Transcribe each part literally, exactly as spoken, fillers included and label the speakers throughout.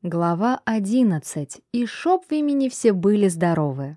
Speaker 1: Глава одиннадцать. И шоп в имени все были здоровы.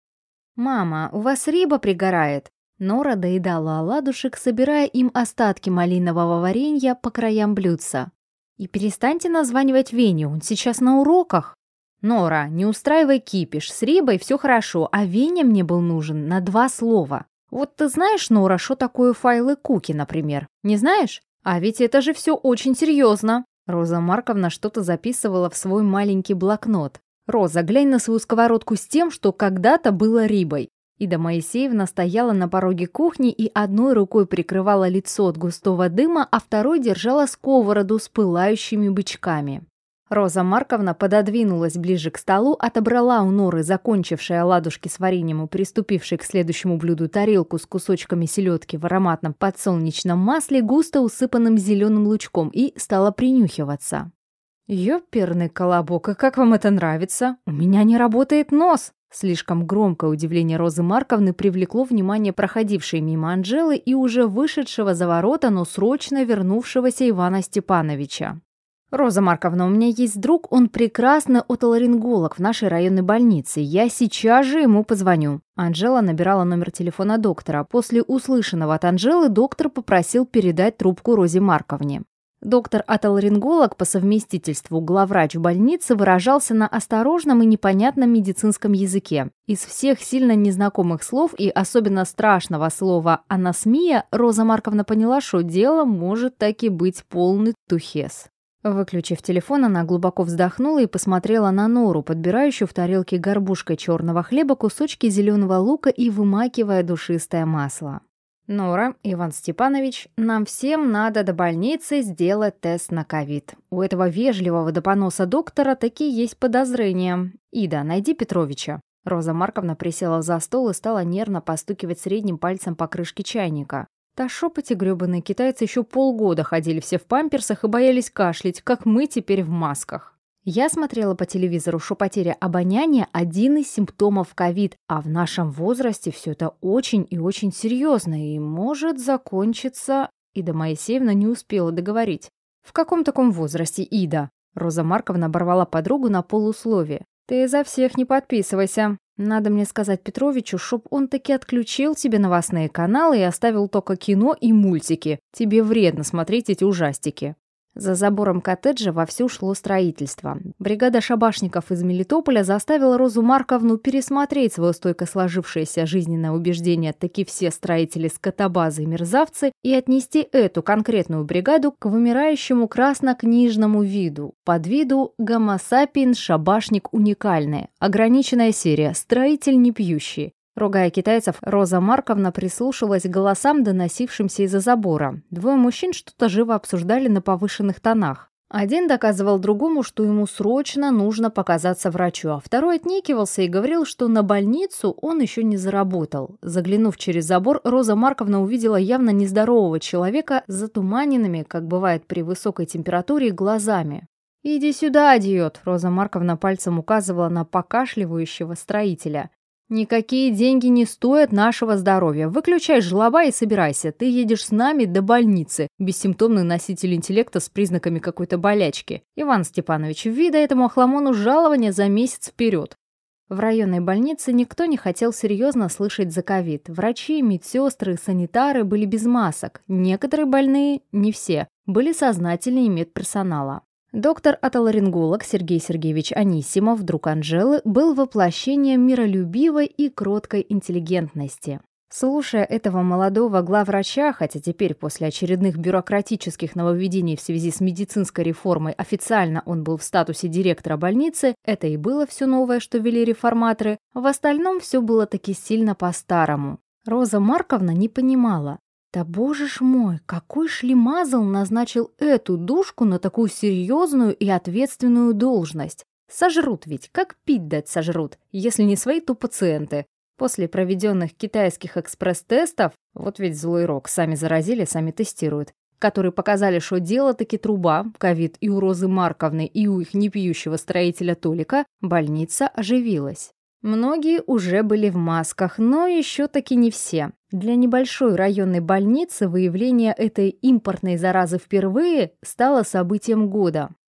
Speaker 1: «Мама, у вас рыба пригорает!» Нора доедала оладушек, собирая им остатки малинового варенья по краям блюдца. «И перестаньте названивать Веню, он сейчас на уроках!» «Нора, не устраивай кипиш, с рыбой все хорошо, а Веня мне был нужен на два слова. Вот ты знаешь, Нора, что такое файлы куки, например? Не знаешь? А ведь это же все очень серьезно!» Роза Марковна что-то записывала в свой маленький блокнот. «Роза, глянь на свою сковородку с тем, что когда-то было рыбой». Ида Моисеевна стояла на пороге кухни и одной рукой прикрывала лицо от густого дыма, а второй держала сковороду с пылающими бычками. Роза Марковна пододвинулась ближе к столу, отобрала у Норы, закончившей оладушки с вареньем и приступившей к следующему блюду тарелку с кусочками селедки в ароматном подсолнечном масле, густо усыпанным зеленым лучком, и стала принюхиваться. «Ёперный колобок, и как вам это нравится? У меня не работает нос!» Слишком громкое удивление Розы Марковны привлекло внимание проходившей мимо Анжелы и уже вышедшего за ворота, но срочно вернувшегося Ивана Степановича. «Роза Марковна, у меня есть друг, он прекрасный отоларинголог в нашей районной больнице. Я сейчас же ему позвоню». Анжела набирала номер телефона доктора. После услышанного от Анжелы доктор попросил передать трубку Розе Марковне. Доктор-отоларинголог по совместительству главврач больницы выражался на осторожном и непонятном медицинском языке. Из всех сильно незнакомых слов и особенно страшного слова «анасмия» Роза Марковна поняла, что дело может таки быть полный тухес. Выключив телефон, она глубоко вздохнула и посмотрела на Нору, подбирающую в тарелке горбушкой черного хлеба кусочки зеленого лука и вымакивая душистое масло. «Нора, Иван Степанович, нам всем надо до больницы сделать тест на ковид. У этого вежливого до поноса доктора такие есть подозрения. Ида, найди Петровича». Роза Марковна присела за стол и стала нервно постукивать средним пальцем по крышке чайника. «Да шоп эти гребаные китайцы еще полгода ходили все в памперсах и боялись кашлять, как мы теперь в масках». Я смотрела по телевизору, что потеря обоняния – один из симптомов ковид, а в нашем возрасте все это очень и очень серьезно и может закончиться… Ида Моисеевна не успела договорить. «В каком таком возрасте, Ида?» Роза Марковна оборвала подругу на полусловие. «Ты за всех не подписывайся. Надо мне сказать Петровичу, чтоб он таки отключил тебе новостные каналы и оставил только кино и мультики. Тебе вредно смотреть эти ужастики». За забором коттеджа вовсю шло строительство. Бригада шабашников из Мелитополя заставила Розу Марковну пересмотреть свое стойко сложившееся жизненное убеждение «таки все строители скотобазы и мерзавцы» и отнести эту конкретную бригаду к вымирающему краснокнижному виду, под виду Homo sapiens шабашник уникальный, ограниченная серия, строитель не пьющий. Ругая китайцев, Роза Марковна прислушалась к голосам, доносившимся из-за забора. Двое мужчин что-то живо обсуждали на повышенных тонах. Один доказывал другому, что ему срочно нужно показаться врачу, а второй отнекивался и говорил, что на больницу он еще не заработал. Заглянув через забор, Роза Марковна увидела явно нездорового человека с затуманенными, как бывает при высокой температуре, глазами. «Иди сюда, идиот!» – Роза Марковна пальцем указывала на покашливающего строителя. «Никакие деньги не стоят нашего здоровья. Выключай жлоба и собирайся. Ты едешь с нами до больницы. Бессимптомный носитель интеллекта с признаками какой-то болячки. Иван Степанович, вида этому охламону жалования за месяц вперед». В районной больнице никто не хотел серьезно слышать за ковид. Врачи, медсестры, санитары были без масок. Некоторые больные, не все, были сознательнее медперсонала. Доктор-отоларинголог Сергей Сергеевич Анисимов, друг Анжелы, был воплощением миролюбивой и кроткой интеллигентности. Слушая этого молодого главврача, хотя теперь после очередных бюрократических нововведений в связи с медицинской реформой официально он был в статусе директора больницы, это и было все новое, что ввели реформаторы, в остальном все было таки сильно по-старому. Роза Марковна не понимала. Да боже ж мой, какой шлемазл назначил эту душку на такую серьезную и ответственную должность? Сожрут ведь, как пить дать сожрут, если не свои, то пациенты. После проведенных китайских экспресс-тестов, вот ведь злой рок, сами заразили, сами тестируют, которые показали, что дело таки труба, ковид и у Розы Марковны, и у их непьющего строителя Толика, больница оживилась. Многие уже были в масках, но еще таки не все. Для небольшой районной больницы выявление этой импортной заразы впервые стало событием года.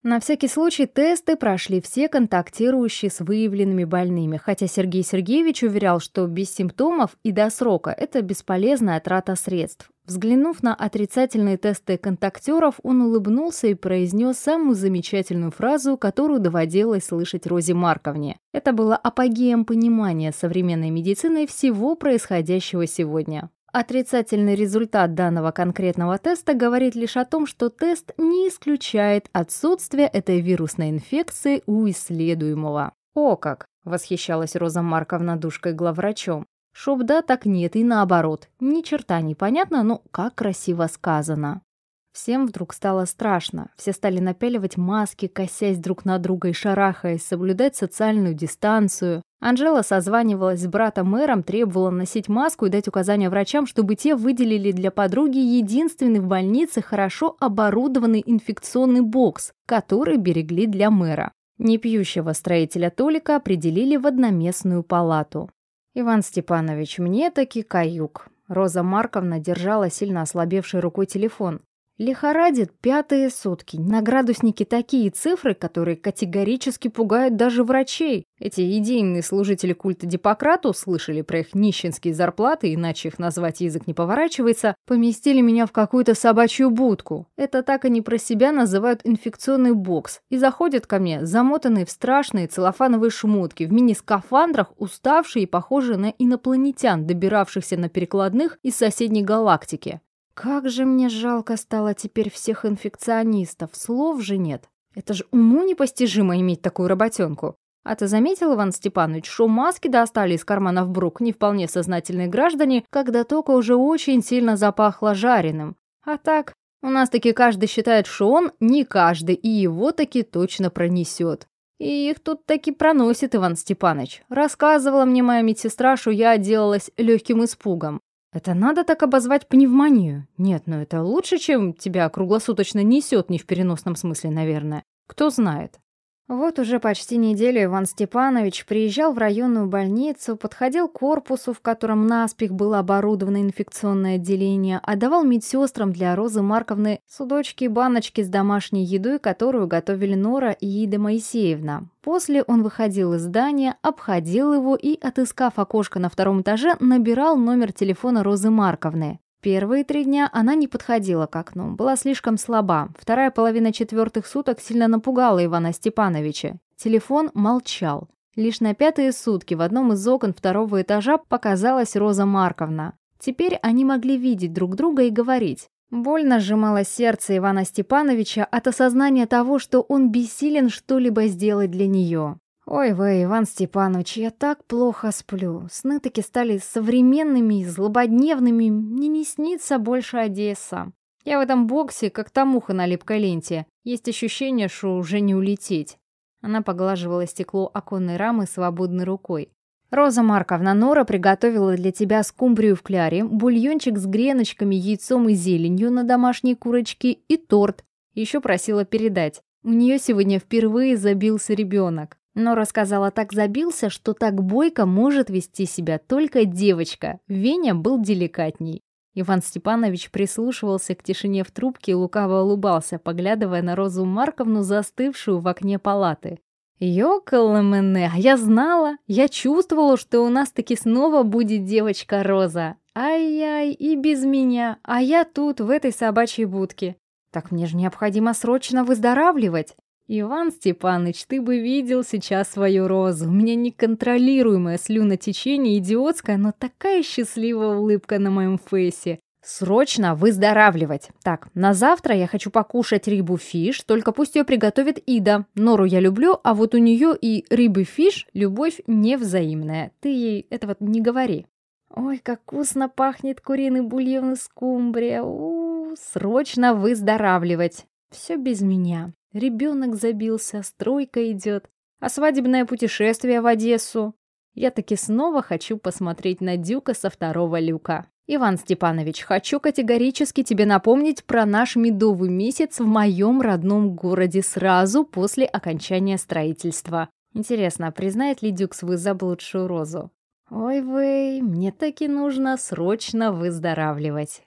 Speaker 1: На всякий случай тесты прошли все контактирующие с выявленными больными, хотя Сергей Сергеевич уверял, что без симптомов и до срока это бесполезная трата средств. Взглянув на отрицательные тесты контактеров, он улыбнулся и произнес самую замечательную фразу, которую доводилось слышать Розе Марковне. Это было апогеем понимания современной медицины всего происходящего сегодня. Отрицательный результат данного конкретного теста говорит лишь о том, что тест не исключает отсутствие этой вирусной инфекции у исследуемого. «О как!» – восхищалась Роза Марковна душкой главврачом. «Шоб да, так нет, и наоборот. Ни черта не понятно, но как красиво сказано». Всем вдруг стало страшно. Все стали напяливать маски, косясь друг на друга и шарахаясь, соблюдать социальную дистанцию. Анжела созванивалась с братом-мэром, требовала носить маску и дать указания врачам, чтобы те выделили для подруги единственный в больнице хорошо оборудованный инфекционный бокс, который берегли для мэра. Непьющего строителя Толика определили в одноместную палату. «Иван Степанович, мне таки каюк». Роза Марковна держала сильно ослабевшей рукой телефон. Лихорадит пятые сутки. На градуснике такие цифры, которые категорически пугают даже врачей. Эти идейные служители культа Гиппократа услышали про их нищенские зарплаты, иначе их назвать язык не поворачивается, поместили меня в какую-то собачью будку. Это так они про себя называют инфекционный бокс. И заходят ко мне, замотанные в страшные целлофановые шмотки, в мини-скафандрах, уставшие и похожие на инопланетян, добиравшихся на перекладных из соседней галактики. Как же мне жалко стало теперь всех инфекционистов, слов же нет. Это же уму непостижимо иметь такую работенку. А ты заметил, Иван Степанович, что маски достали из карманов брук не вполне сознательные граждане, когда только уже очень сильно запахло жареным. А так, у нас таки каждый считает, что он не каждый, и его таки точно пронесет. И их тут таки проносит, Иван Степанович. Рассказывала мне моя медсестра, что я отделалась легким испугом. Это надо так обозвать пневмонию? Нет, ну это лучше, чем тебя круглосуточно несет, не в переносном смысле, наверное. Кто знает. Вот уже почти неделю Иван Степанович приезжал в районную больницу, подходил к корпусу, в котором наспех было оборудовано инфекционное отделение, отдавал медсестрам для Розы Марковны судочки и баночки с домашней едой, которую готовили Нора и Ида Моисеевна. После он выходил из здания, обходил его и, отыскав окошко на втором этаже, набирал номер телефона Розы Марковны. Первые три дня она не подходила к окну, была слишком слаба. Вторая половина четвертых суток сильно напугала Ивана Степановича. Телефон молчал. Лишь на пятые сутки в одном из окон второго этажа показалась Роза Марковна. Теперь они могли видеть друг друга и говорить. Больно сжимало сердце Ивана Степановича от осознания того, что он бессилен что-либо сделать для нее. «Ой вы, Иван Степанович, я так плохо сплю. Сны таки стали современными и злободневными. Мне не снится больше Одесса. Я в этом боксе, как та муха на липкой ленте. Есть ощущение, что уже не улететь». Она поглаживала стекло оконной рамы свободной рукой. «Роза Марковна, Нора приготовила для тебя скумбрию в кляре, бульончик с греночками, яйцом и зеленью на домашней курочке и торт. Еще просила передать. У нее сегодня впервые забился ребенок. Нора сказала, так забился, что так бойко может вести себя только девочка. Веня был деликатней». Иван Степанович прислушивался к тишине в трубке и лукаво улыбался, поглядывая на Розу Марковну, застывшую в окне палаты. «Ёкаламэне, а я знала, я чувствовала, что у нас таки снова будет девочка Роза. Ай-яй, и без меня, а я тут, в этой собачьей будке. Так мне же необходимо срочно выздоравливать». «Иван Степаныч, ты бы видел сейчас свою Розу. У меня неконтролируемое слюнотечение, идиотская, но такая счастливая улыбка на моем фейсе. Срочно выздоравливать. Так, на завтра я хочу покушать рыбу-фиш, только пусть ее приготовит Ида. Нору я люблю, а вот у нее и рыбы-фиш любовь невзаимная. Ты ей этого не говори». «Ой, как вкусно пахнет куриный бульон и скумбрия. У-у-у, срочно выздоравливать. Все без меня. Ребенок забился, стройка идет, а свадебное путешествие в Одессу. Я таки снова хочу посмотреть на Дюка со второго люка. Иван Степанович, хочу категорически тебе напомнить про наш медовый месяц в моем родном городе сразу после окончания строительства. Интересно, признает ли Дюк свою заблудшую Розу? Ой вы, мне таки нужно срочно выздоравливать».